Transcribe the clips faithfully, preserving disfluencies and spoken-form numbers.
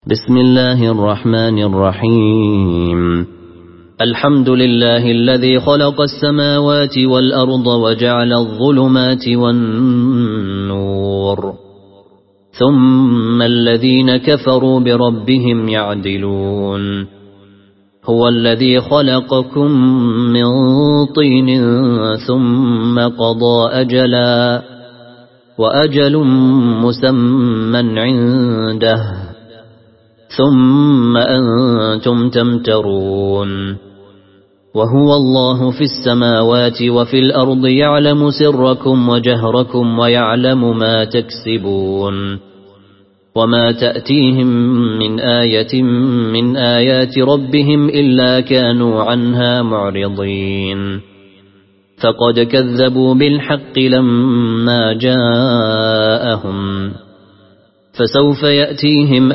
بسم الله الرحمن الرحيم. الحمد لله الذي خلق السماوات والأرض وجعل الظلمات والنور ثم الذين كفروا بربهم يعدلون. هو الذي خلقكم من طين ثم قضى أجلا وأجل مسمى عنده ثم أنتم تمترون. وهو الله في السماوات وفي الأرض يعلم سركم وجهركم ويعلم ما تكسبون. وما تأتيهم من آية من آيات ربهم إلا كانوا عنها معرضين. فقد كذبوا بالحق لما جاءهم فسوف يأتيهم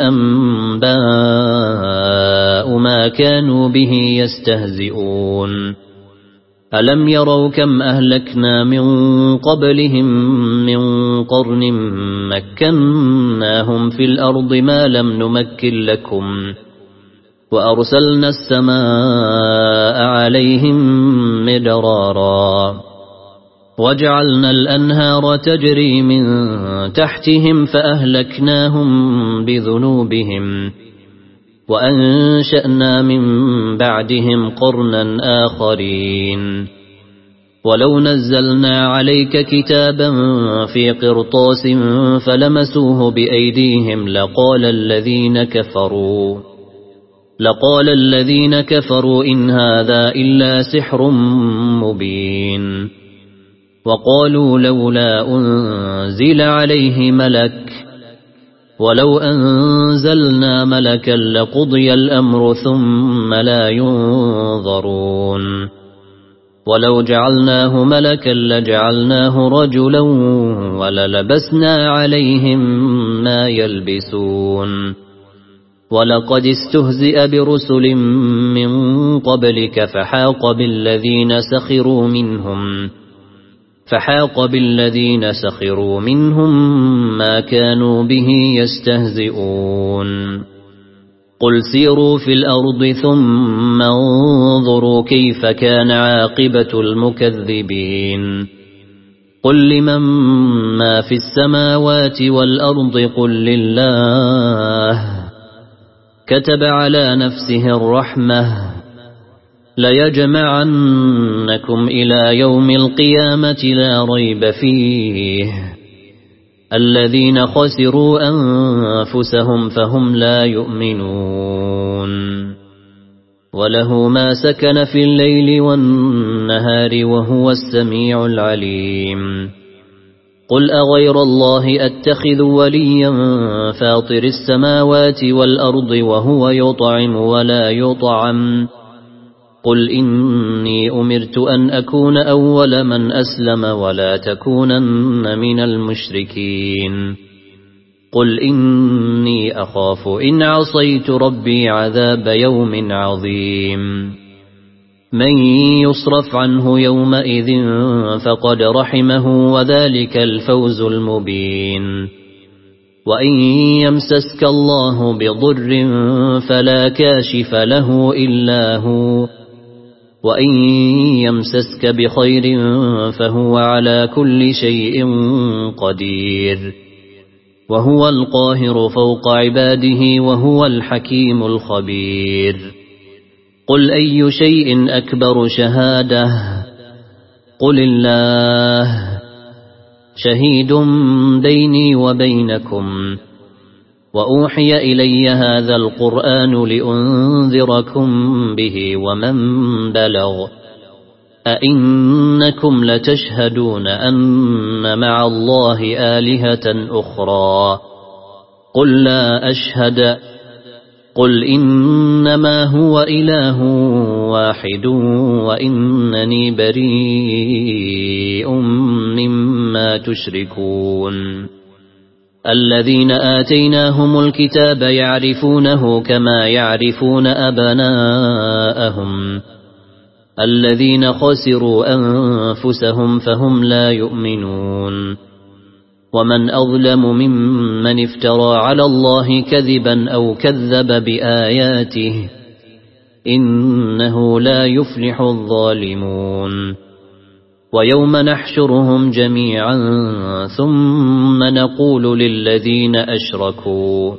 أنباء ما كانوا به يستهزئون. ألم يروا كم أهلكنا من قبلهم من قرن مكناهم في الأرض ما لم نمكن لكم وأرسلنا السماء عليهم مدرارا وجعلنا الأنهار تجري من تحتهم فأهلكناهم بذنوبهم وأنشأنا من بعدهم قرنا آخرين. ولو نزلنا عليك كتابا في قرطاس فلمسوه بأيديهم لقال الذين كفروا لقال الذين كفروا إن هذا إلا سحر مبين. وقالوا لولا أنزل عليه ملك ولو أنزلنا ملكا لقضي الأمر ثم لا ينظرون. ولو جعلناه ملكا لجعلناه رجلا وللبسنا عليهم ما يلبسون. ولقد استهزئ برسل من قبلك فحاق بالذين سخروا منهم فحاق بالذين سخروا منهم ما كانوا به يستهزئون. قل سيروا في الأرض ثم انظروا كيف كان عاقبة المكذبين. قل لمن ما في السماوات والأرض قل لله كتب على نفسه الرحمة ليجمعنكم إلى يوم القيامة لا ريب فيه. الذين خسروا أنفسهم فهم لا يؤمنون. وله ما سكن في الليل والنهار وهو السميع العليم. قل أغير الله أتخذ وليا فاطر السماوات والأرض وهو يطعم ولا يطعم. قل إني أمرت أن أكون أول من أسلم ولا تكونن من المشركين. قل إني أخاف إن عصيت ربي عذاب يوم عظيم. من يصرف عنه يومئذ فقد رحمه وذلك الفوز المبين. وإن يمسسك الله بضر فلا كاشف له إلا هو وإن يمسسك بخير فهو على كل شيء قدير. وهو القاهر فوق عباده وهو الحكيم الخبير. قل أي شيء أكبر شهادة قل الله شهيد بيني وبينكم. وأوحي إلي هذا القرآن لأنذركم به ومن بلغ. أئنكم لتشهدون أن مع الله آلهة أخرى قل لا أشهد. قل إنما هو إله واحد وإنني بريء مما تشركون. الذين آتيناهم الكتاب يعرفونه كما يعرفون أبناءهم. الذين خسروا أنفسهم فهم لا يؤمنون. ومن أظلم ممن افترى على الله كذبا أو كذب بآياته إنه لا يفلح الظالمون ويوم نحشرهم جميعا ثم نقول للذين أشركوا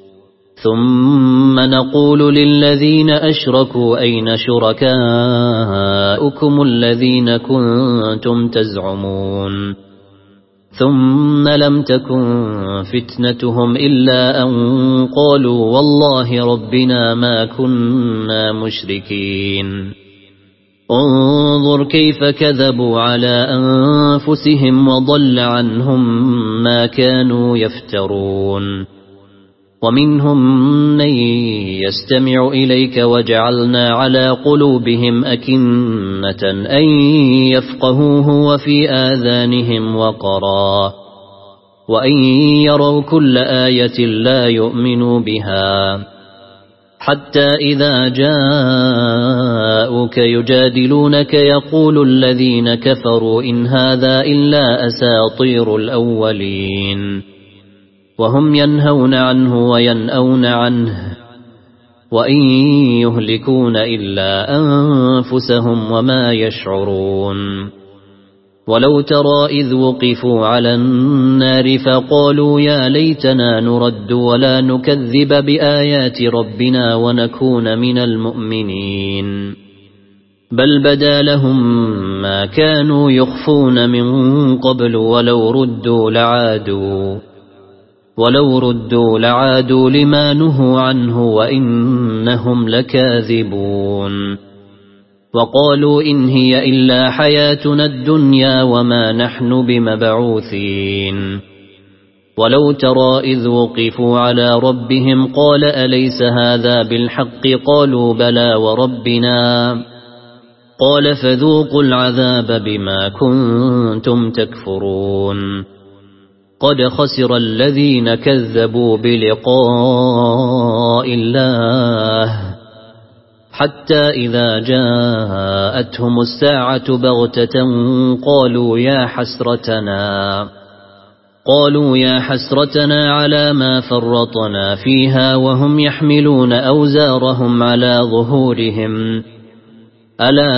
ثم نقول للذين أشركوا أين شركاؤكم الذين كنتم تزعمون ثم لم تكن فتنتهم إلا أن قالوا والله ربنا ما كنا مشركين انظر كيف كذبوا على أنفسهم وضل عنهم ما كانوا يفترون ومنهم من يستمع إليك وجعلنا على قلوبهم أكنة أن يفقهوه وفي آذانهم وقرا وأن يروا كل آية لا يؤمنوا بها حتى إذا جاءوك يجادلونك يقول الذين كفروا إن هذا إلا أساطير الأولين وهم ينهون عنه وينأون عنه وإن يهلكون إلا أنفسهم وما يشعرون ولو ترى إذ وقفوا على النار فقالوا يا ليتنا نرد ولا نكذب بآيات ربنا ونكون من المؤمنين بل بدا لهم ما كانوا يخفون من قبل ولو ردوا لعادوا ولو ردوا لعادوا لما نهوا عنه وإنهم لكاذبون وقالوا إن هي إلا حياتنا الدنيا وما نحن بمبعوثين ولو ترى إذ وقفوا على ربهم قال أليس هذا بالحق قالوا بلى وربنا قال فذوقوا العذاب بما كنتم تكفرون قد خسر الذين كذبوا بلقاء الله حتى إذا جاءتهم الساعة بغتة قالوا يا حسرتنا قالوا يا حسرتنا على ما فرطنا فيها وهم يحملون أوزارهم على ظهورهم ألا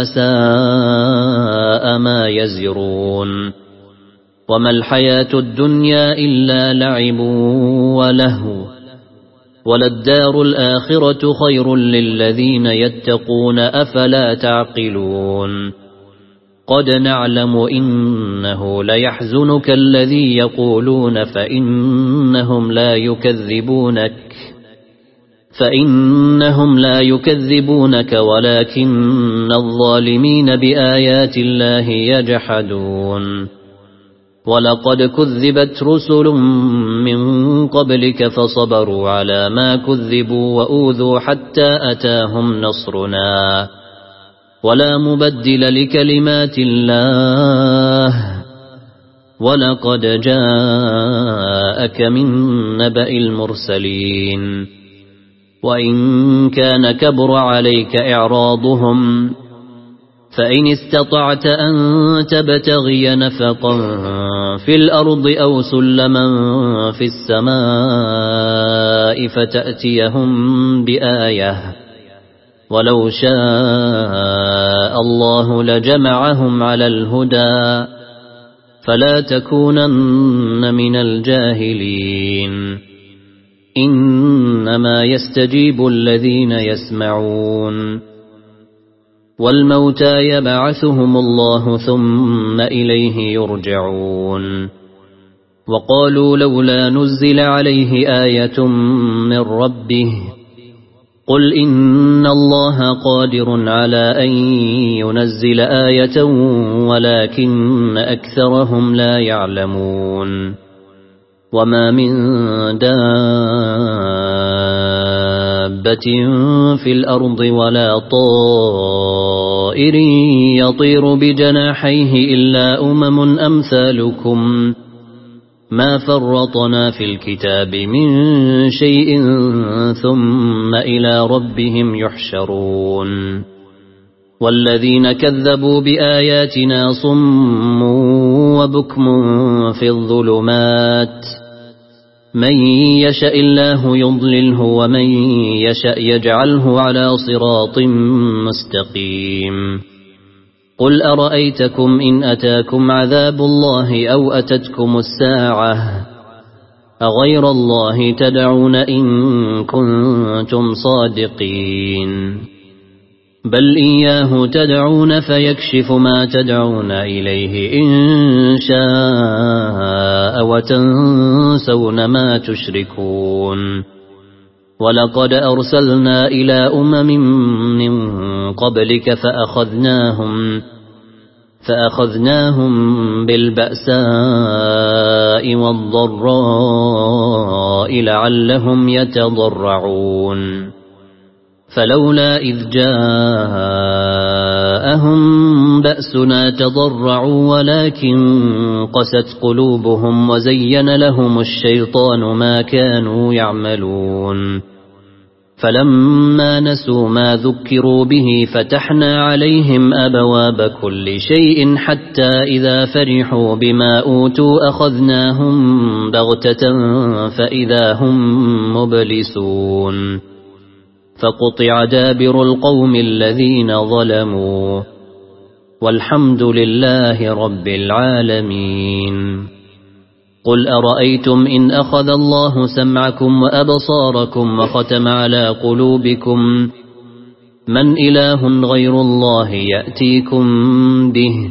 ساء ما يزرون وما الحياة الدنيا إلا لعب ولهو وللدار الآخرة خير للذين يتقون أفلا تعقلون قد نعلم إنه ليحزنك الذي يقولون فإنهم لا يكذبونك فإنهم لا يكذبونك ولكن الظالمين بآيات الله يجحدون ولقد كذبت رسل من قبلك فصبروا على ما كذبوا وأوذوا حتى أتاهم نصرنا ولا مبدل لكلمات الله ولقد جاءك من نبأ المرسلين وإن كان كبر عليك إعراضهم فإن استطعت أن تبتغي نفقا في الأرض أو سلما في السماء فتأتيهم بآية ولو شاء الله لجمعهم على الهدى فلا تكونن من الجاهلين إنما يستجيب الذين يسمعون والموتى يبعثهم الله ثم إليه يرجعون وقالوا لولا نزل عليه آية من ربه قل إن الله قادر على أن ينزل آية ولكن أكثرهم لا يعلمون وما من دابة في الأرض ولا طائر يطير بجناحيه إلا أمم أمثالكم ما فرطنا في الكتاب من شيء ثم إلى ربهم يحشرون والذين كذبوا بآياتنا صم وبكم في الظلمات من يشاء الله يضلله ومن يشاء يجعله على صراط مستقيم قل أرأيتكم إن أتاكم عذاب الله أو أتتكم الساعة أغير الله تدعون إن كنتم صادقين بل إياه تدعون فيكشف ما تدعون إليه إن شاء وتنسون ما تشركون ولقد أرسلنا إلى أمم من قبلك فأخذناهم فأخذناهم بالبأساء والضراء لعلهم يتضرعون فلولا إذ جاءهم بأسنا تضرعوا ولكن قست قلوبهم وزين لهم الشيطان ما كانوا يعملون فلما نسوا ما ذكروا به فتحنا عليهم أبواب كل شيء حتى إذا فرحوا بما أوتوا أخذناهم بغتة فإذا هم مبلسون فقطع دابر القوم الذين ظلموا والحمد لله رب العالمين قل أرأيتم إن أخذ الله سمعكم وأبصاركم وختم على قلوبكم من إله غير الله يأتيكم به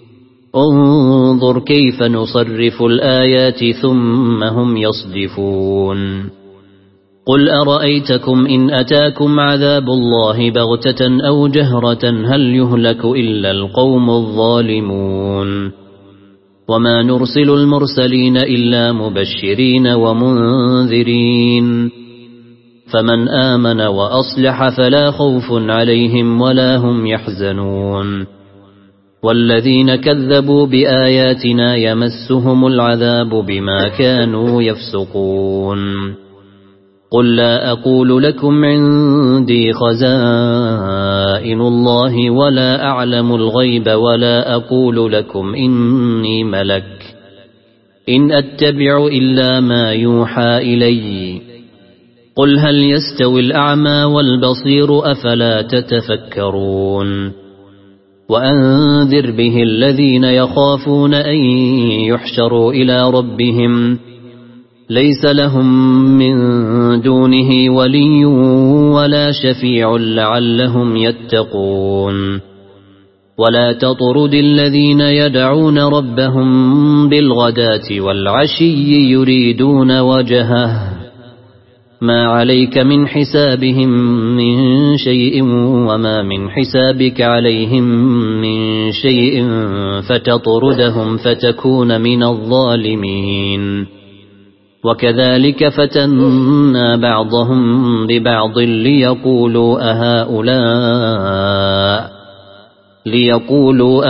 انظر كيف نصرف الآيات ثم هم يصدفون قل أرأيتكم إن أتاكم عذاب الله بغتة أو جهرة هل يهلك إلا القوم الظالمون وما نرسل المرسلين إلا مبشرين ومنذرين فمن آمن وأصلح فلا خوف عليهم ولا هم يحزنون والذين كذبوا بآياتنا يمسهم العذاب بما كانوا يفسقون قل لا أقول لكم عندي خزائن الله ولا أعلم الغيب ولا أقول لكم إني ملك إن أتبع إلا ما يوحى إلي قل هل يستوي الأعمى والبصير أفلا تتفكرون وأنذر به الذين يخافون أن يحشروا إلى ربهم ليس لهم من دونه ولي ولا شفيع لعلهم يتقون ولا تطرد الذين يدعون ربهم بالغداة والعشي يريدون وجهه ما عليك من حسابهم من شيء وما من حسابك عليهم من شيء فتطردهم فتكون من الظالمين وكذلك فتنا بعضهم ببعض ليقولوا أهؤلاء ليقولوا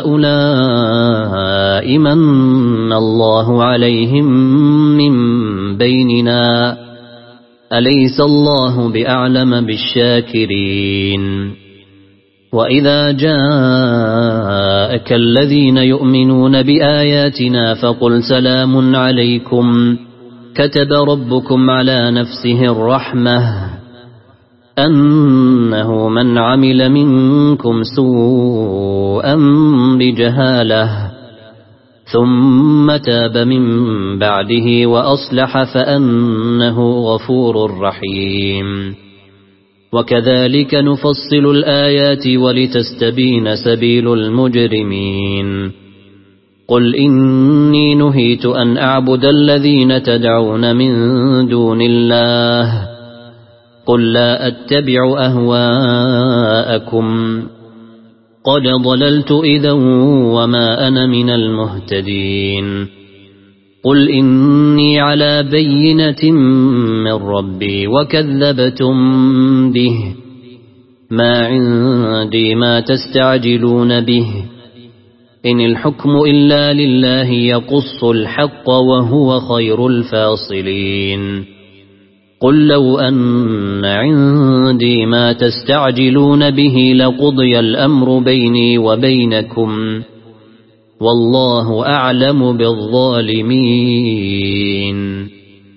أهؤلاء من الله عليهم من بيننا أليس الله بأعلم بالشاكرين وإذا جاءك الذين يؤمنون بآياتنا فقل سلام عليكم كتب ربكم على نفسه الرحمة أنه من عمل منكم سوءا بجهالة ثم تاب من بعده وأصلح فأنه غفور رحيم وكذلك نفصل الآيات ولتستبين سبيل المجرمين قل إني نهيت أن أعبد الذين تدعون من دون الله قل لا أتبع أهواءكم قد ضللت إذا وما أنا من المهتدين قل إني على بينة من ربي وكذبتم به ما عندي ما تستعجلون به إن الحكم إلا لله يقص الحق وهو خير الفاصلين قل لو أن عندي ما تستعجلون به لقضي الأمر بيني وبينكم والله أعلم بالظالمين.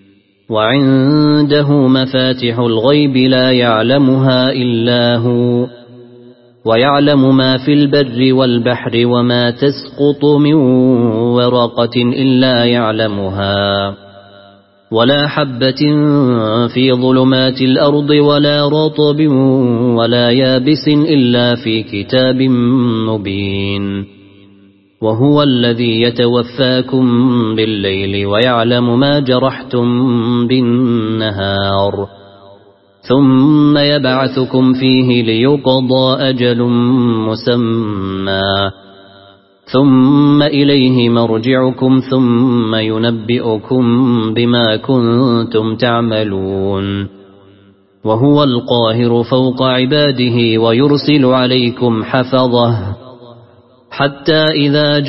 وعنده مفاتح الغيب لا يعلمها إلا هو، ويعلم ما في البر والبحر وما تسقط من ورقة إلا يعلمها، ولا حبة في ظلمات الأرض ولا رطب ولا يابس إلا في كتاب مبين. وهو الذي يتوفاكم بالليل ويعلم ما جرحتم بالنهار، ثم يبعثكم فيه ليقضى أجل مسمى، ثم إليه مرجعكم ثم ينبئكم بما كنتم تعملون. وهو القاهر فوق عباده ويرسل عليكم حفظه حتى إذا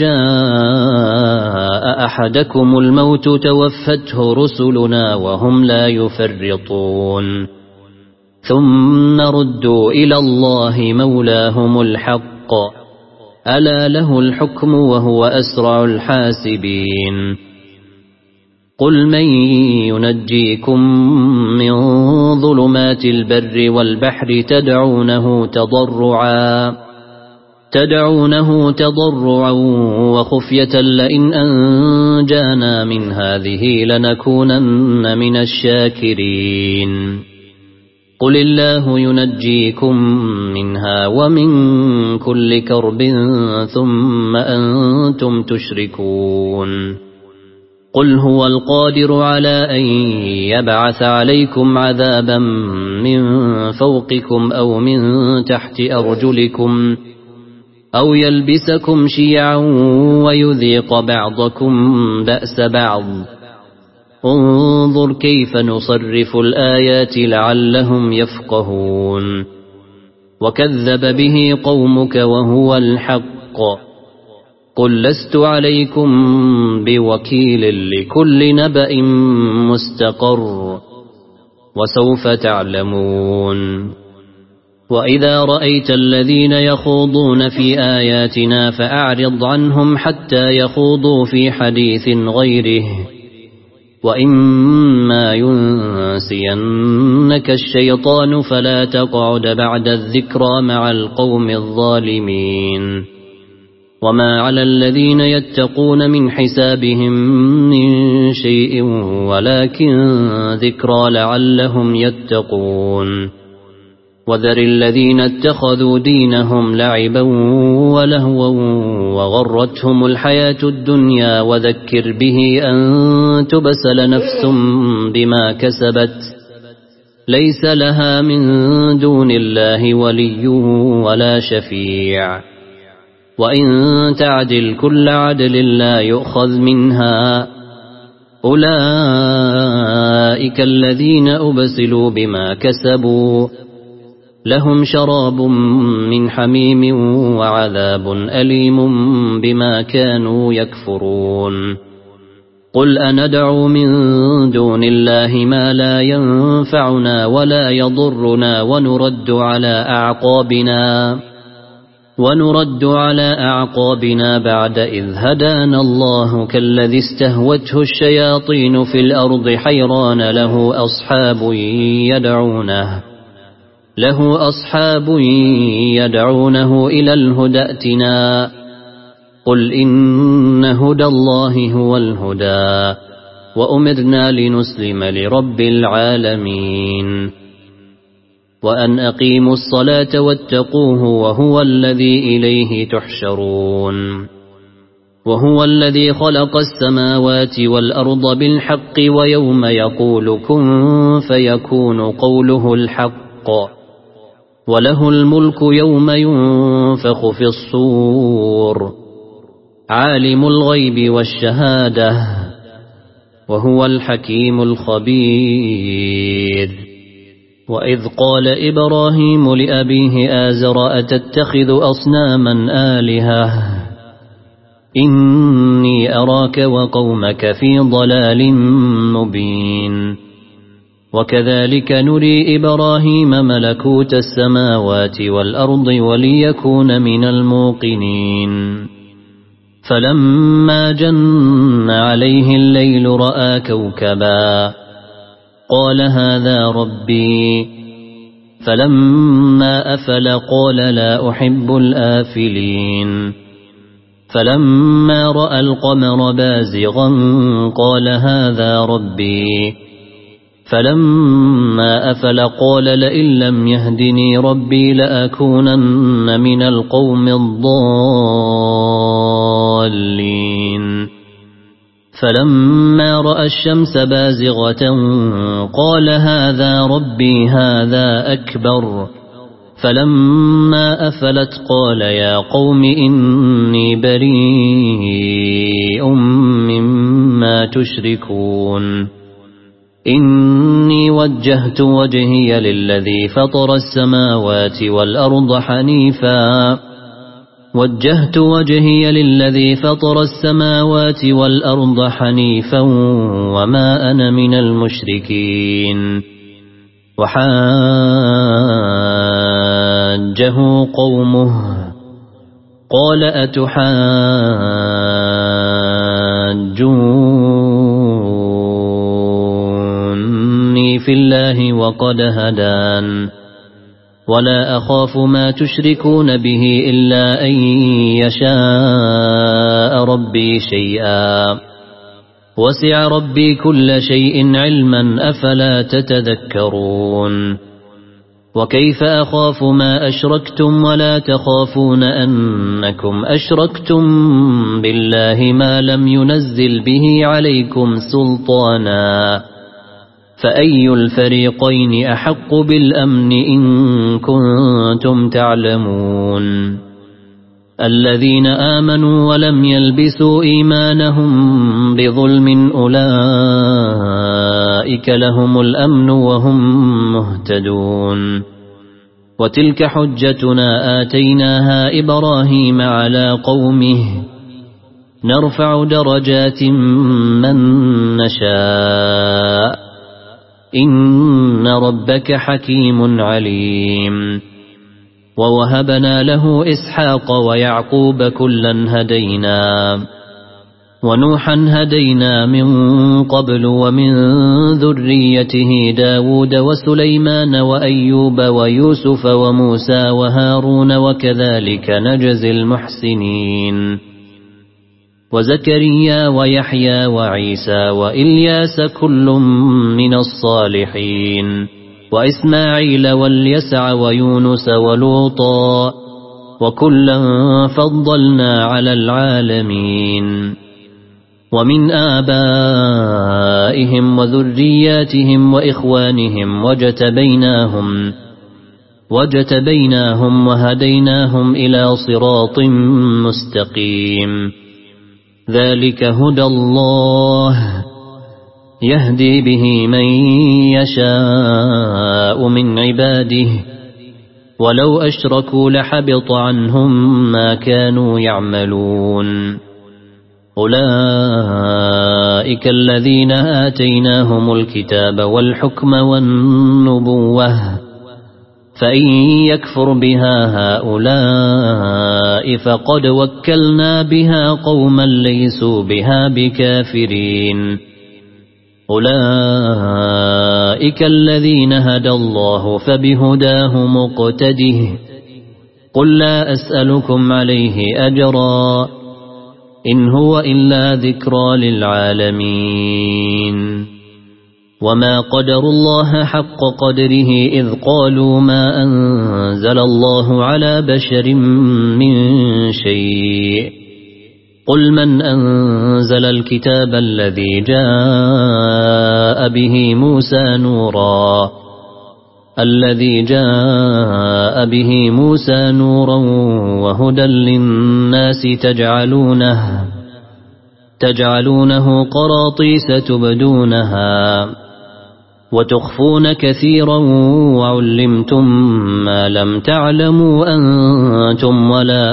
جاء أحدكم الموت توفته رسلنا وهم لا يفرطون، ثم ردوا إلى الله مولاهم الحق، ألا له الحكم وهو أسرع الحاسبين. قل من ينجيكم من ظلمات البر والبحر تدعونه تضرعا تدعونه تضرعا وخفية لئن أنجانا من هذه لنكونن من الشاكرين. قل الله ينجيكم منها ومن كل كرب ثم أنتم تشركون. قل هو القادر على أن يبعث عليكم عذابا من فوقكم أو من تحت أرجلكم أو يلبسكم شيعا ويذيق بعضكم بأس بعض. انظر كيف نصرف الآيات لعلهم يفقهون. وكذب به قومك وهو الحق. قل لست عليكم بوكيل لكل نبأ مستقر وسوف تعلمون. وإذا رأيت الذين يخوضون في آياتنا فأعرض عنهم حتى يخوضوا في حديث غيره، وإما ينسينك الشيطان فلا تقعد بعد الذكرى مع القوم الظالمين. وما على الذين يتقون من حسابهم من شيء ولكن ذكرى لعلهم يتقون. وذر الذين اتخذوا دينهم لعبا ولهوا وغرتهم الحياة الدنيا وذكر به أن تبسل نفس بما كسبت ليس لها من دون الله ولي ولا شفيع، وإن تعدل كل عدل لا يؤخذ منها. أولئك الذين أبسلوا بما كسبوا لهم شراب من حميم وعذاب أليم بما كانوا يكفرون. قل أندعو من دون الله ما لا ينفعنا ولا يضرنا ونرد على أعقابنا ونرد على أعقابنا بعد إذ هدانا الله كالذي استهوته الشياطين في الأرض حيران له أصحاب يدعونه له أصحاب يدعونه إلى الهدى ائتنا. قل إن هدى الله هو الهدى وأمرنا لنسلم لرب العالمين. وأن أقيموا الصلاة واتقوه وهو الذي إليه تحشرون. وهو الذي خلق السماوات والأرض بالحق ويوم يقول كن فيكون قوله الحق، وله الملك يوم ينفخ في الصور، عالم الغيب والشهادة وهو الحكيم الخبير. وإذ قال إبراهيم لأبيه آزر أتتخذ أصناما آلهة إني أراك وقومك في ضلال مبين. وكذلك نري إبراهيم ملكوت السماوات والأرض وليكون من الموقنين. فلما جن عليه الليل رأى كوكبا قال هذا ربي فلما أفل قال لا أحب الآفلين فلما رأى القمر بازغا قال هذا ربي فلما أفل قال لئن لم يهدني ربي لأكونن من القوم الضالين فلما رأى الشمس بازغة قال هذا ربي هذا أكبر فلما أفلت قال يا قوم إني بريء مما تشركون إني وجهت وجهي للذي فطر السماوات والأرض حنيفا وجهت وجهي للذي فطر السماوات والأرض حنيفا وما أنا من المشركين وحاجه قومه قال أتحاجوني في الله وقد هدان ولا أخاف ما تشركون به إلا أن يشاء ربي شيئا وسع ربي كل شيء علما أفلا تتذكرون وكيف أخاف ما أشركتم ولا تخافون أنكم أشركتم بالله ما لم ينزل به عليكم سلطانا فأي الفريقين أحق بالأمن إن كنتم تعلمون الذين آمنوا ولم يلبسوا إيمانهم بظلم أولئك لهم الأمن وهم مهتدون وتلك حجتنا آتيناها إبراهيم على قومه نرفع درجات من نشاء إن ربك حكيم عليم ووهبنا له إسحاق ويعقوب كلا هدينا ونوحا هدينا من قبل ومن ذريته داود وسليمان وأيوب ويوسف وموسى وهارون وكذلك نجزي المحسنين وزكريا ويحيى وعيسى وإلياس كل من الصالحين وإسماعيل واليسع ويونس ولوطا وكلا فضلنا على العالمين ومن آبائهم وذرياتهم وإخوانهم وجتبيناهم وجتبيناهم وهديناهم إلى صراط مستقيم ذلك هدى الله يهدي به من يشاء من عباده ولو أشركوا لحبط عنهم ما كانوا يعملون أولئك الذين آتيناهم الكتاب والحكم والنبوة فإن يكفر بها هؤلاء فقد وكلنا بها قوما ليسوا بها بكافرين أولئك الذين هدى الله فبهداه مقتده قل لا أسألكم عليه أجرا إن هو إلا ذكرى للعالمين وما قدر الله حق قدره إذ قالوا ما أنزل الله على بشر من شيء قل من أنزل الكتاب الذي جاء به موسى نورا الذي جاء به موسى نورا وهدى للناس تجعلونه تجعلونه قراطيس تبدونها وتخفون كثيرا وعلمتم ما لم تعلموا أنتم ولا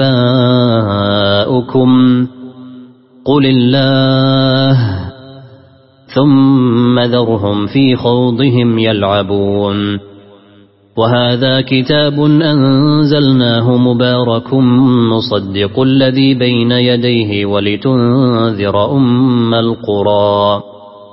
آباؤكم قل الله ثم ذرهم في خوضهم يلعبون وهذا كتاب أنزلناه مبارك مصدق الذي بين يديه ولتنذر أم القرى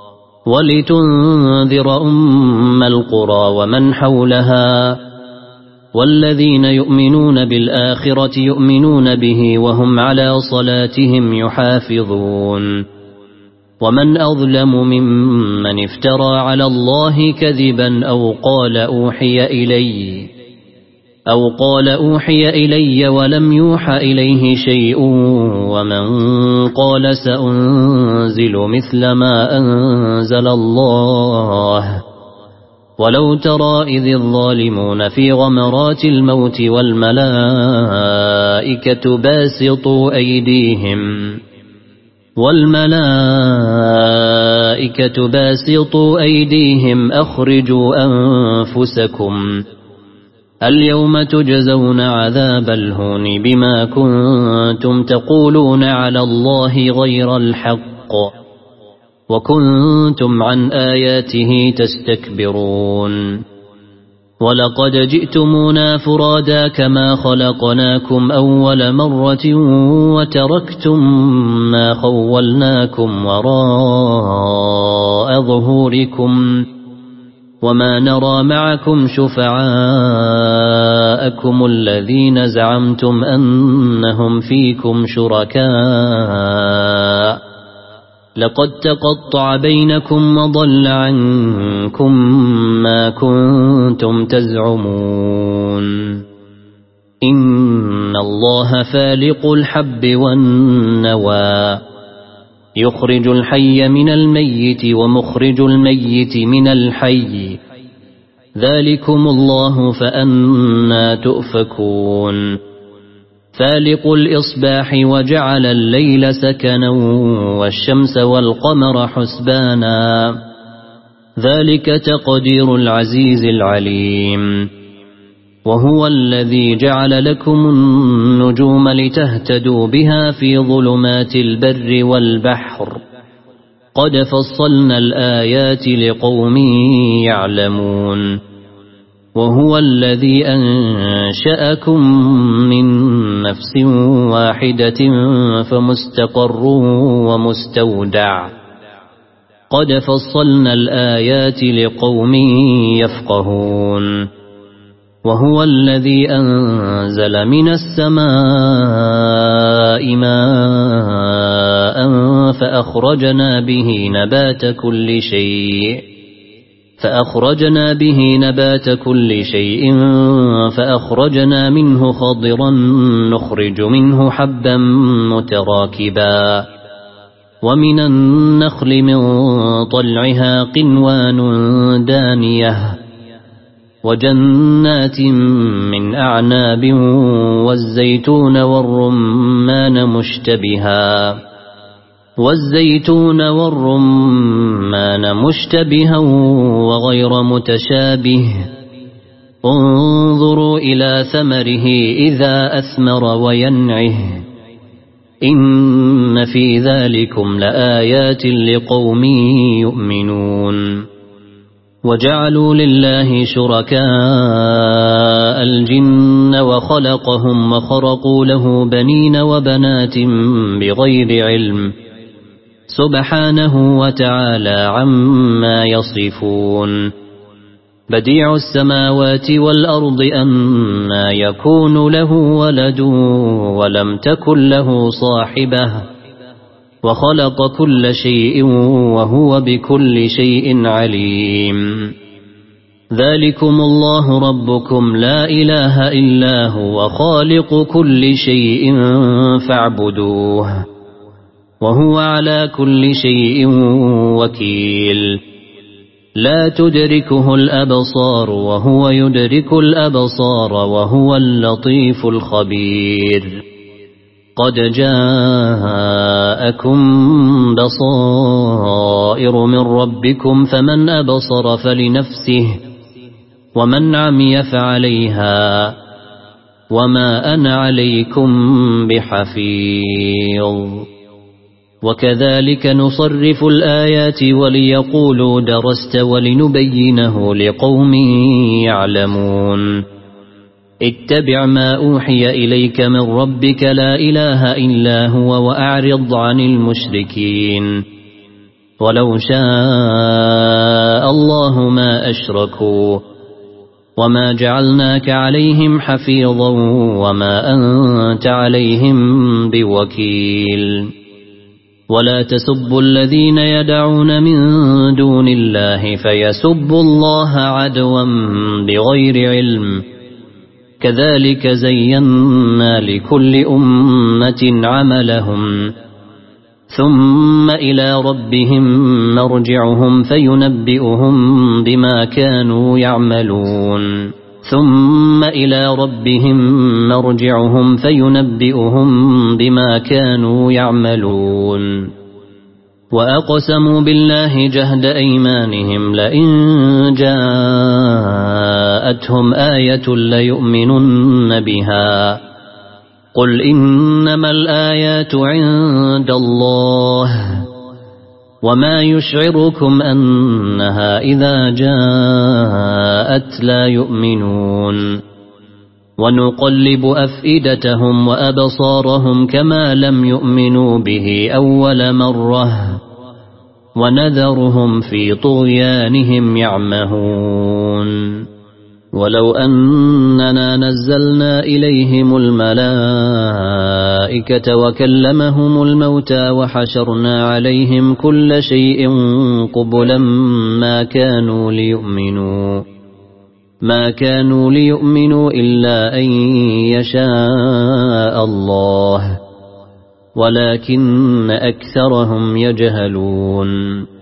ولتنذر أم القرى ومن حولها والذين يؤمنون بالآخرة يؤمنون به وهم على صلاتهم يحافظون ومن أظلم ممن افترى على الله كذبا أو قال أوحي إلي أو قال أوحي إلي ولم يوحى إليه شيء ومن قال سأنزل مثل ما أنزل الله ولو ترى إذ الظالمون في غمرات الموت والملائكة باسطوا أيديهم والملائكة باسطوا أيديهم أخرجوا أنفسكم اليوم تجزون عذاب الهون بما كنتم تقولون على الله غير الحق وكنتم عن آياته تستكبرون ولقد جئتمونا فرادا كما خلقناكم أول مرة وتركتم ما خولناكم وراء ظهوركم وما نرى معكم شفعاءكم الذين زعمتم أنهم فيكم شركاء لقد تقطع بينكم وضل عنكم ما كنتم تزعمون إن الله فالق الحب والنوى يخرج الحي من الميت ومخرج الميت من الحي ذلكم الله فأنى تؤفكون فالق الإصباح وجعل الليل سكنا والشمس والقمر حسبانا ذلك تقدير العزيز العليم وهو الذي جعل لكم النجوم لتهتدوا بها في ظلمات البر والبحر قد فصلنا الآيات لقوم يعلمون وهو الذي أنشأكم من نفس واحدة فمستقر ومستودع قد فصلنا الآيات لقوم يفقهون وهو الذي أنزل من السماء ماء فأخرجنا به نبات كل شيء فأخرجنا به نبات كل شيء فأخرجنا منه خضرا نخرج منه حبا متراكبا ومن النخل من طلعها قنوان دانية وجنات من أعناب والزيتون والرمان مشتبها والزيتون والرمان مشتبها وغير متشابه انظروا إلى ثمره إذا أثمر وينعه إن في ذلكم لآيات لقوم يؤمنون وجعلوا لله شركاء الجن وخلقهم وخرقوا له بنين وبنات بغير علم سبحانه وتعالى عما يصفون بديع السماوات والأرض أنى يكون له ولد ولم تكن له صاحبة وخلق كل شيء وهو بكل شيء عليم ذلكم الله ربكم لا إله إلا هو خالق كل شيء فاعبدوه وهو على كل شيء وكيل لا تدركه الأبصار وهو يدرك الأبصار وهو اللطيف الخبير قد جاءكم بصائر من ربكم فمن أبصر فلنفسه ومن عمي فعليها وما أنا عليكم بحفيظ وكذلك نصرف الآيات وليقولوا درست ولنبينه لقوم يعلمون اتبع ما أوحي إليك من ربك لا إله إلا هو وأعرض عن المشركين ولو شاء الله ما أشركوا وما جعلناك عليهم حفيظا وما أنت عليهم بوكيل ولا تسبوا الذين يدعون من دون الله فيسبوا الله عدوا بغير علم كذلك زينا لكل أمة عملهم ثم إلى ربهم مرجعهم فينبئهم بما كانوا يعملون ثم إلى ربهم مرجعهم فينبئهم بما كانوا يعملون وأقسموا بالله جهد أيمانهم لئن جاءتهم آية ليؤمنن بها قل إنما الآيات عند الله وما يشعركم أنها إذا جاءت لا يؤمنون ونقلب أفئدتهم وأبصارهم كما لم يؤمنوا به أول مرة ونذرهم في طغيانهم يعمهون ولو أننا نزلنا إليهم الملائكة وكلمهم الموتى وحشرنا عليهم كل شيء قبلا ما كانوا ليؤمنوا ما كانوا ليؤمنوا إلا أن يشاء الله ولكن أكثرهم يجهلون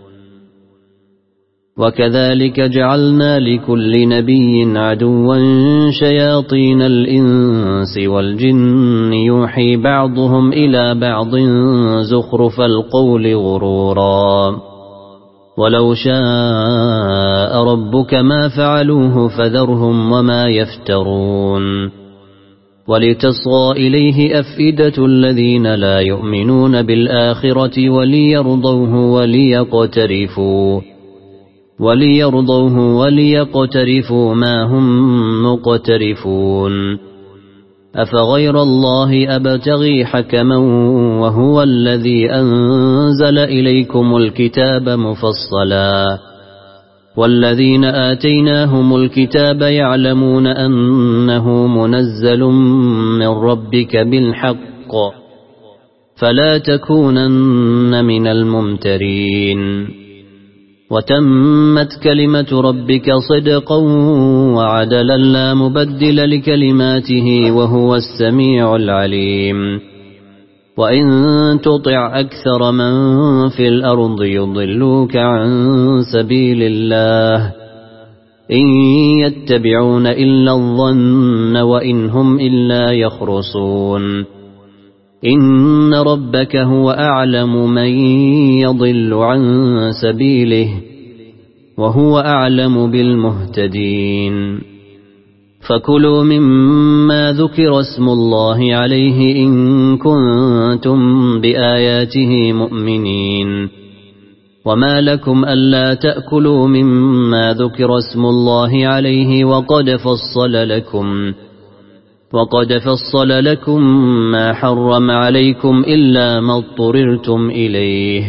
وكذلك جعلنا لكل نبي عدوا شياطين الإنس والجن يوحي بعضهم إلى بعض زخرف القول غرورا ولو شاء ربك ما فعلوه فذرهم وما يفترون ولتصغى إليه أفئدة الذين لا يؤمنون بالآخرة وليرضوه وليقترفوا وليرضوه وليقترفوا ما هم مقترفون أفغير الله أبتغي حكما وهو الذي أنزل إليكم الكتاب مفصلا والذين آتيناهم الكتاب يعلمون أنه منزل من ربك بالحق فلا تكونن من الممترين وتمت كلمة ربك صدقا وعدلا لا مبدل لكلماته وهو السميع العليم وإن تطع أكثر من في الأرض يضلوك عن سبيل الله إن يتبعون إلا الظن وإن هم إلا يخرصون إن ربك هو أعلم من يضل عن سبيله وهو أعلم بالمهتدين فكلوا مما ذكر اسم الله عليه إن كنتم بآياته مؤمنين وما لكم ألا تأكلوا مما ذكر اسم الله عليه وقد فصل لكم وقد فصل لكم ما حرم عليكم إلا ما اضطررتم إليه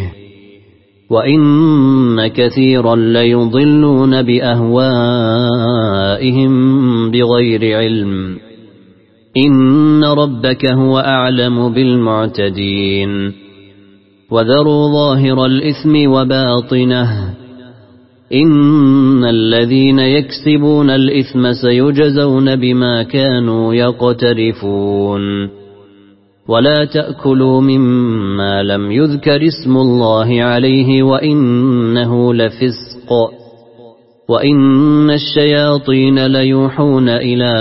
وإن كثيرا ليضلون بأهوائهم بغير علم إن ربك هو أعلم بالمعتدين وذروا ظاهر الإثم وباطنه إن الذين يكسبون الإثم سيجزون بما كانوا يقترفون ولا تأكلوا مما لم يذكر اسم الله عليه وإنه لفسق وإن الشياطين ليوحون إلى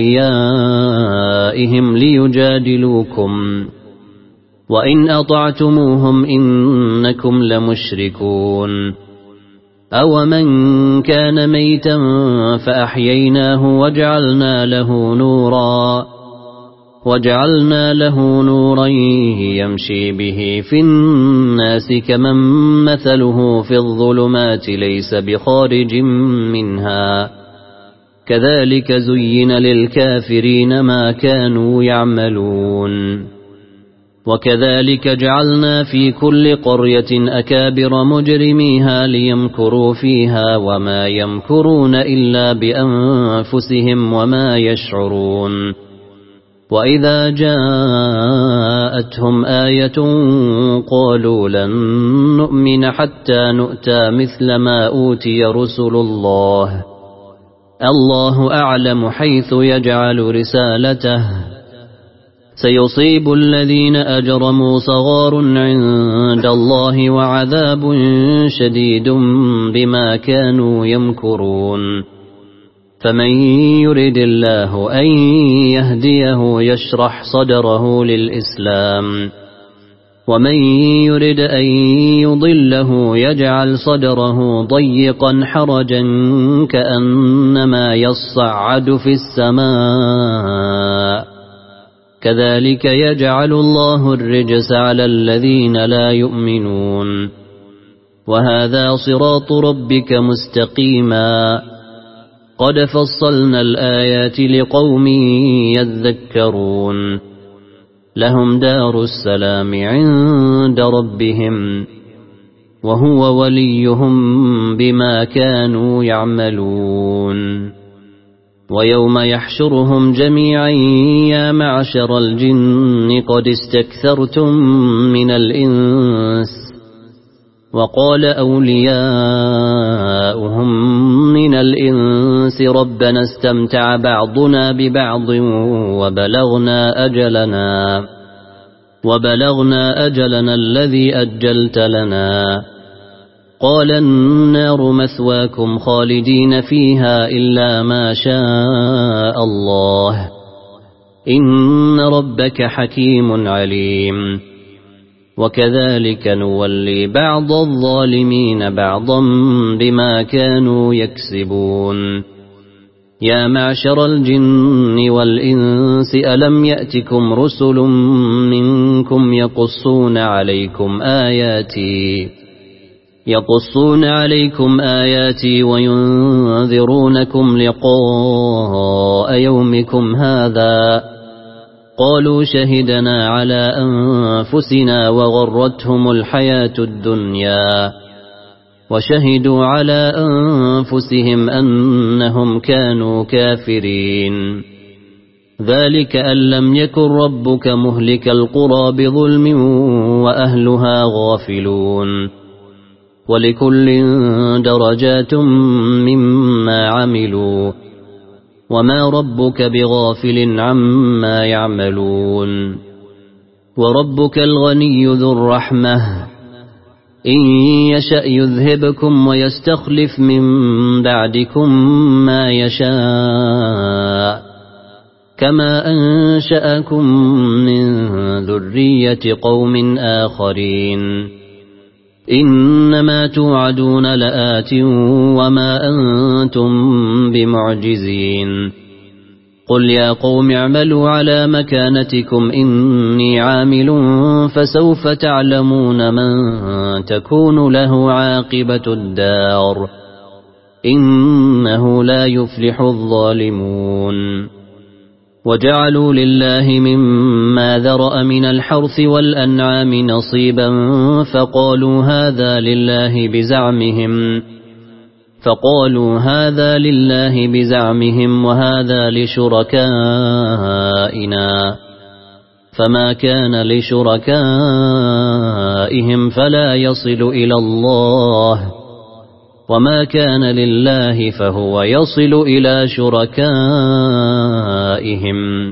أوليائهم ليجادلوكم وإن أطعتموهم إنكم لمشركون أومن كان ميتا فأحييناه وجعلنا له نورا وجعلنا له نورا يمشي به في الناس كمن مثله في الظلمات ليس بخارج منها كذلك زين للكافرين ما كانوا يعملون وكذلك جعلنا في كل قرية أكابر مجرميها ليمكروا فيها وما يمكرون إلا بأنفسهم وما يشعرون وإذا جاءتهم آية قالوا لن نؤمن حتى نؤتى مثل ما أوتي رسل الله الله أعلم حيث يجعل رسالته سيصيب الذين أجرموا صغار عند الله وعذاب شديد بما كانوا يمكرون فمن يرد الله أن يهديه يشرح صدره للإسلام ومن يرد أن يضله يجعل صدره ضيقا حرجا كأنما يصعد في السماء كذلك يجعل الله الرجس على الذين لا يؤمنون وهذا صراط ربك مستقيما قد فصلنا الآيات لقوم يذكرون لهم دار السلام عند ربهم وهو وليهم بما كانوا يعملون ويوم يحشرهم جميعا يا معشر الجن قد استكثرتم من الإنس وقال أولياؤهم من الإنس ربنا استمتع بعضنا ببعض وبلغنا أجلنا وبلغنا أجلنا الذي أجلت لنا قال النار مثواكم خالدين فيها إلا ما شاء الله إن ربك حكيم عليم وكذلك نولي بعض الظالمين بعضا بما كانوا يكسبون يا معشر الجن والإنس ألم يأتكم رسل منكم يقصون عليكم آياتي يقصون عليكم آياتي وينذرونكم لقاء يومكم هذا قالوا شهدنا على أنفسنا وغرتهم الحياة الدنيا وشهدوا على أنفسهم أنهم كانوا كافرين ذلك أن لم يكن ربك مهلك القرى بظلم وأهلها غافلون ولكل درجات مما عملوا وما ربك بغافل عما يعملون وربك الغني ذو الرحمة إن يشأ يذهبكم ويستخلف من بعدكم ما يشاء كما أنشأكم من ذرية قوم آخرين إنما توعدون لآت وما أنتم بمعجزين قل يا قوم اعملوا على مكانتكم إني عامل فسوف تعلمون من تكون له عاقبة الدار إنه لا يفلح الظالمون وجعلوا لله مما ذرأ من الحرث والأنعام نصيبا فقالوا هذا لله بزعمهم فقالوا هذا لله بزعمهم وهذا لشركائنا فما كان لشركائهم فلا يصل إلى الله وما كان لله فهو يصل إلى شركائهم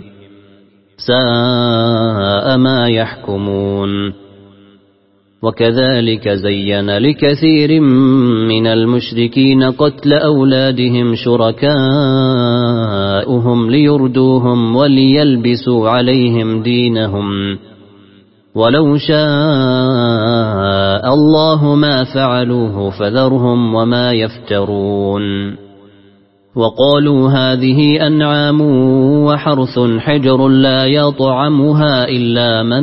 ساء ما يحكمون وكذلك زين لكثير من المشركين قتل أولادهم شركاؤهم ليردوهم وليلبسوا عليهم دينهم ولو شاء الله ما فعلوه فذرهم وما يفترون وقالوا هذه أنعام وحرث حجر لا يطعمها إلا من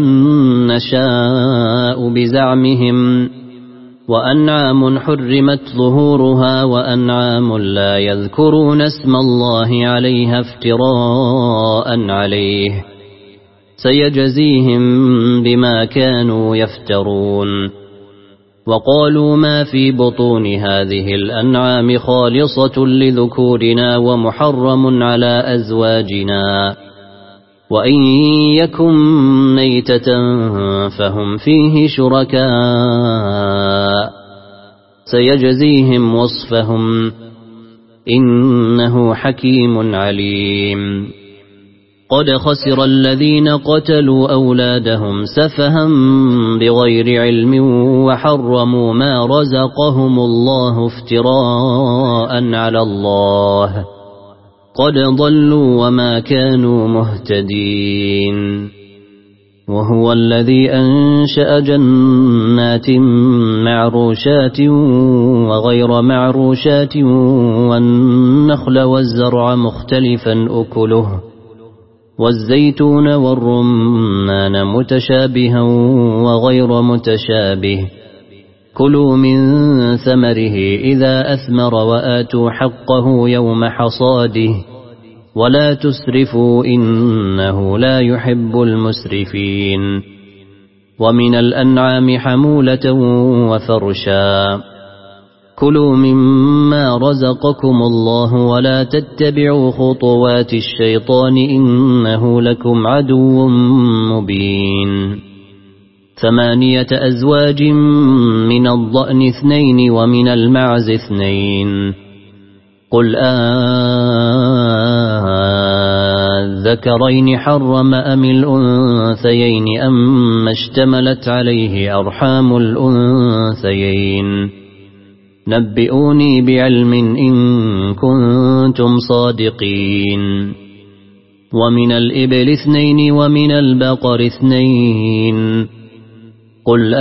نشاء بزعمهم وأنعام حرمت ظهورها وأنعام لا يذكرون اسم الله عليها افتراء عليه سيجزيهم بما كانوا يفترون وقالوا ما في بطون هذه الأنعام خالصة لذكورنا ومحرم على أزواجنا وإن يكن ميتة فهم فيه شركاء سيجزيهم وصفهم إنه حكيم عليم قد خسر الذين قتلوا أولادهم سفها بغير علم وحرموا ما رزقهم الله افتراء على الله قد ضلوا وما كانوا مهتدين وهو الذي أنشأ جنات معروشات وغير معروشات والنخل والزرع مختلفا أكله والزيتون والرمان متشابها وغير متشابه كلوا من ثمره إذا أثمر وآتوا حقه يوم حصاده ولا تسرفوا إنه لا يحب المسرفين ومن الأنعام حمولة وفرشا كلوا مما رزقكم الله ولا تتبعوا خطوات الشيطان إنه لكم عدو مبين ثمانية أزواج من الضأن اثنين ومن المعز اثنين قل آذكرين حرم أم الأنثيين أم اشتملت عليه أرحام الأنثيين نبئوني بعلم إن كنتم صادقين ومن الإبل اثنين ومن البقر اثنين قل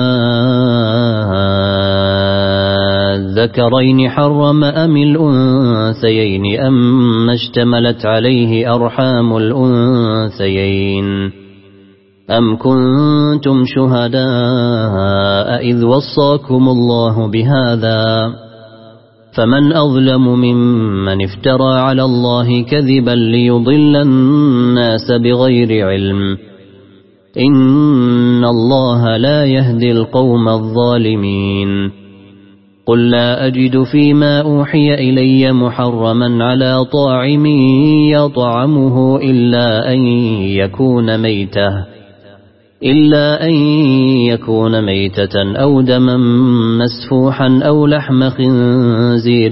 آذكرين حرم أم الأنثيين أم اشتملت عليه أرحام الأنثيين أم كنتم شهداء إذ وصاكم الله بهذا فمن أظلم ممن افترى على الله كذبا ليضل الناس بغير علم إن الله لا يهدي القوم الظالمين قل لا أجد فيما أوحي إلي محرما على طاعم يطعمه إلا أن يكون ميتة إلا أن يكون ميتة أو دما مسفوحا أو لحم خنزير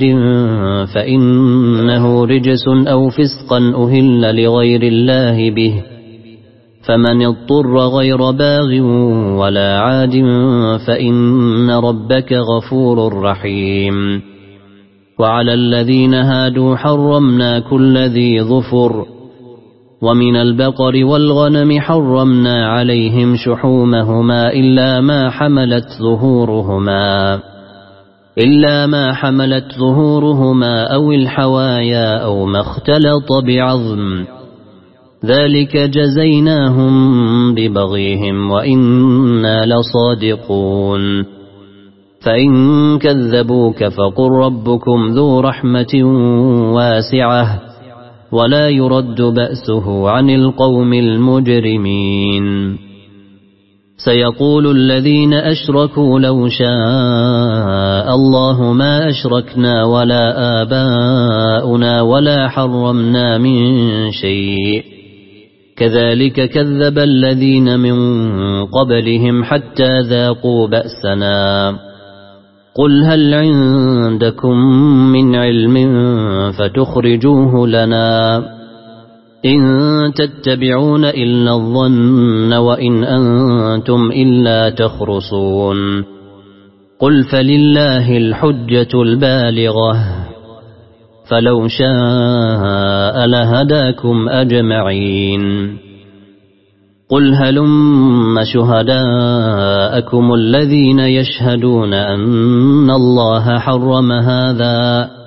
فإنه رجس أو فسقا أهل لغير الله به فمن اضطر غير باغ ولا عاد فإن ربك غفور رحيم وعلى الذين هادوا حرمنا كل ذي ظفر ومن البقر والغنم حرمنا عليهم شحومهما إلا ما حملت ظهورهما إلا ما حملت ظهورهما أو الحوايا أو ما اختلط بعظم ذلك جزيناهم ببغيهم وإنا لصادقون فإن كذبوك فقل ربكم ذو رحمة واسعة ولا يرد بأسه عن القوم المجرمين سيقول الذين أشركوا لو شاء الله ما أشركنا ولا آباؤنا ولا حرمنا من شيء كذلك كذب الذين من قبلهم حتى ذاقوا بأسنا قل هل عندكم من علم فتخرجوه لنا إن تتبعون إلا الظن وإن أنتم إلا تخرصون قل فلله الحجة البالغة فلو شاء لهداكم أجمعين قل هلم شهداءكم الذين يشهدون أن الله حرم هذا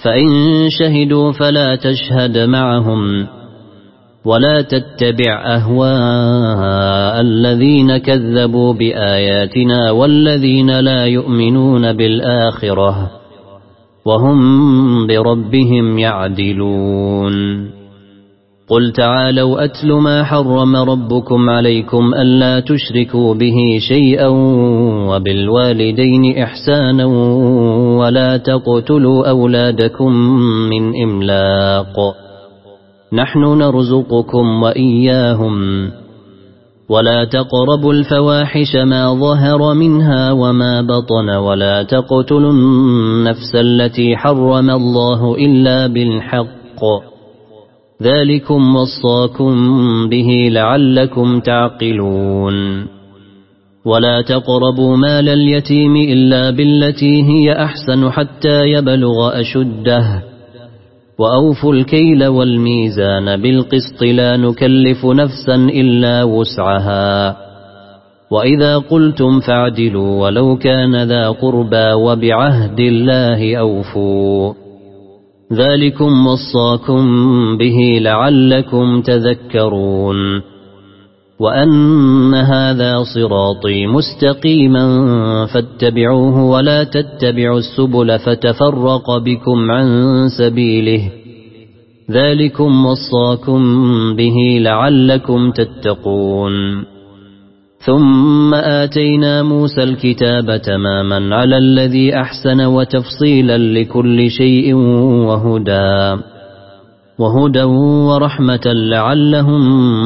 فإن شهدوا فلا تشهد معهم ولا تتبع أهواء الذين كذبوا بآياتنا والذين لا يؤمنون بالآخرة وهم بربهم يعدلون قل تعالوا أتل ما حرم ربكم عليكم ألا تشركوا به شيئا وبالوالدين إحسانا ولا تقتلوا أولادكم من إملاق نحن نرزقكم وإياهم ولا تقربوا الفواحش ما ظهر منها وما بطن ولا تقتلوا النفس التي حرم الله إلا بالحق ذلكم وصاكم به لعلكم تعقلون ولا تقربوا مال اليتيم إلا بالتي هي أحسن حتى يبلغ أشده وأوفوا الكيل والميزان بالقسط لا نكلف نفسا إلا وسعها وإذا قلتم فاعدلوا ولو كان ذا قربى وبعهد الله أوفوا ذلكم وصاكم به لعلكم تذكرون وأن هذا صراطي مستقيما فاتبعوه ولا تتبعوا السبل فتفرق بكم عن سبيله ذلكم وصاكم به لعلكم تتقون ثم آتينا موسى الكتاب تماما على الذي أحسن وتفصيلا لكل شيء وهدى وهدى ورحمة لعلهم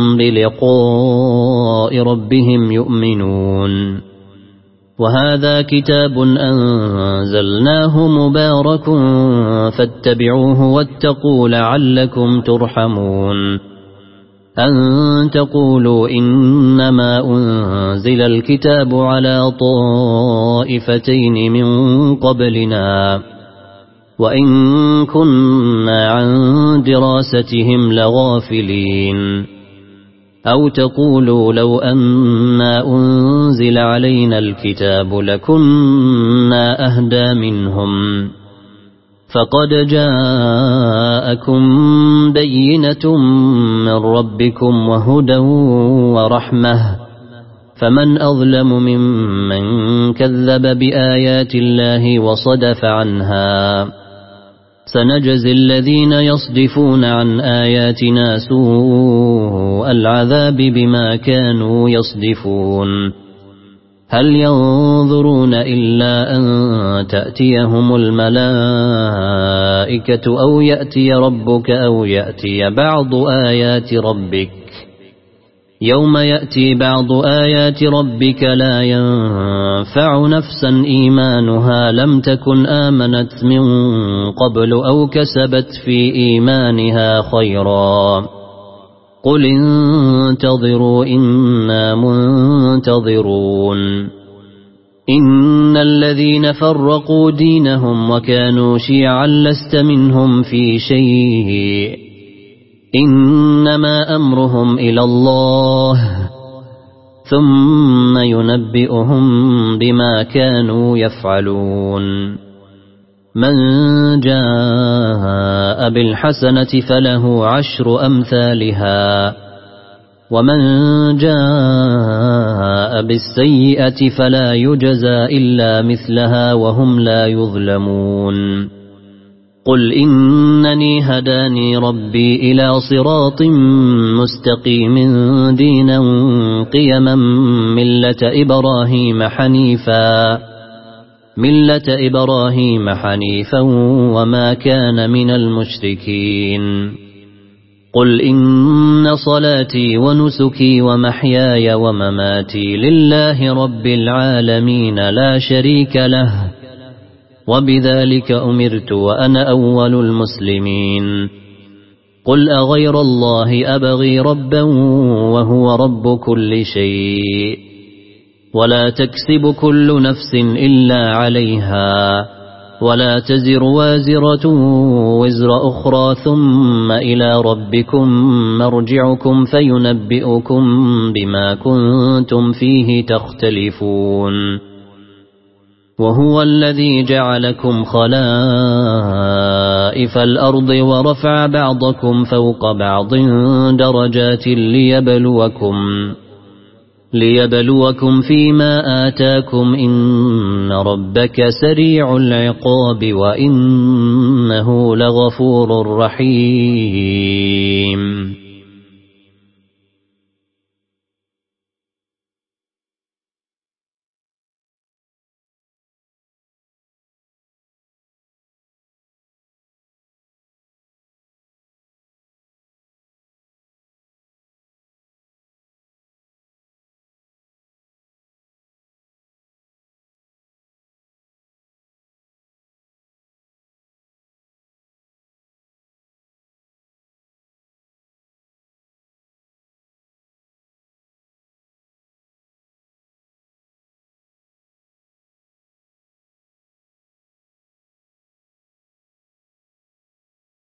بلقاء ربهم يؤمنون وهذا كتاب أنزلناه مبارك فاتبعوه واتقوا لعلكم ترحمون أن تقولوا إنما أنزل الكتاب على طائفتين من قبلنا وإن كنا عن دراستهم لغافلين أو تقولوا لو أنا أنزل علينا الكتاب لكنا أهدى منهم فقد جاءكم بينة من ربكم وهدى ورحمة فمن أظلم ممن كذب بآيات الله وصدف عنها سنجزي الذين يصدفون عن آياتنا سوء العذاب بما كانوا يصدفون هل ينظرون إلا أن تأتيهم الملائكة أو يأتي ربك أو يأتي بعض آيات ربك يوم يأتي بعض آيات ربك لا ينفع نفسا إيمانها لم تكن آمنت من قبل أو كسبت في إيمانها خيرا قل انتظروا إنا منتظرون إن الذين فرقوا دينهم وكانوا شيعا لست منهم في شيء إنما أمرهم إلى الله ثم ينبئهم بما كانوا يفعلون من جاء بالحسنة فله عشر أمثالها ومن جاء بالسيئة فلا يجزى إلا مثلها وهم لا يظلمون قل إنني هداني ربي إلى صراط مستقيم دينا قيما ملة إبراهيم حنيفا ملة إبراهيم حنيفا وما كان من المشركين قل إن صلاتي ونسكي ومحياي ومماتي لله رب العالمين لا شريك له وبذلك أمرت وأنا أول المسلمين قل أغير الله أبغي ربا وهو رب كل شيء ولا تكسب كل نفس إلا عليها ولا تزر وازرة وزر أخرى ثم إلى ربكم مرجعكم فينبئكم بما كنتم فيه تختلفون وهو الذي جعلكم خلائف الأرض ورفع بعضكم فوق بعض درجات ليبلوكم ليبلوكم فيما آتاكم إن ربك سريع العقاب وإنه لغفور رحيم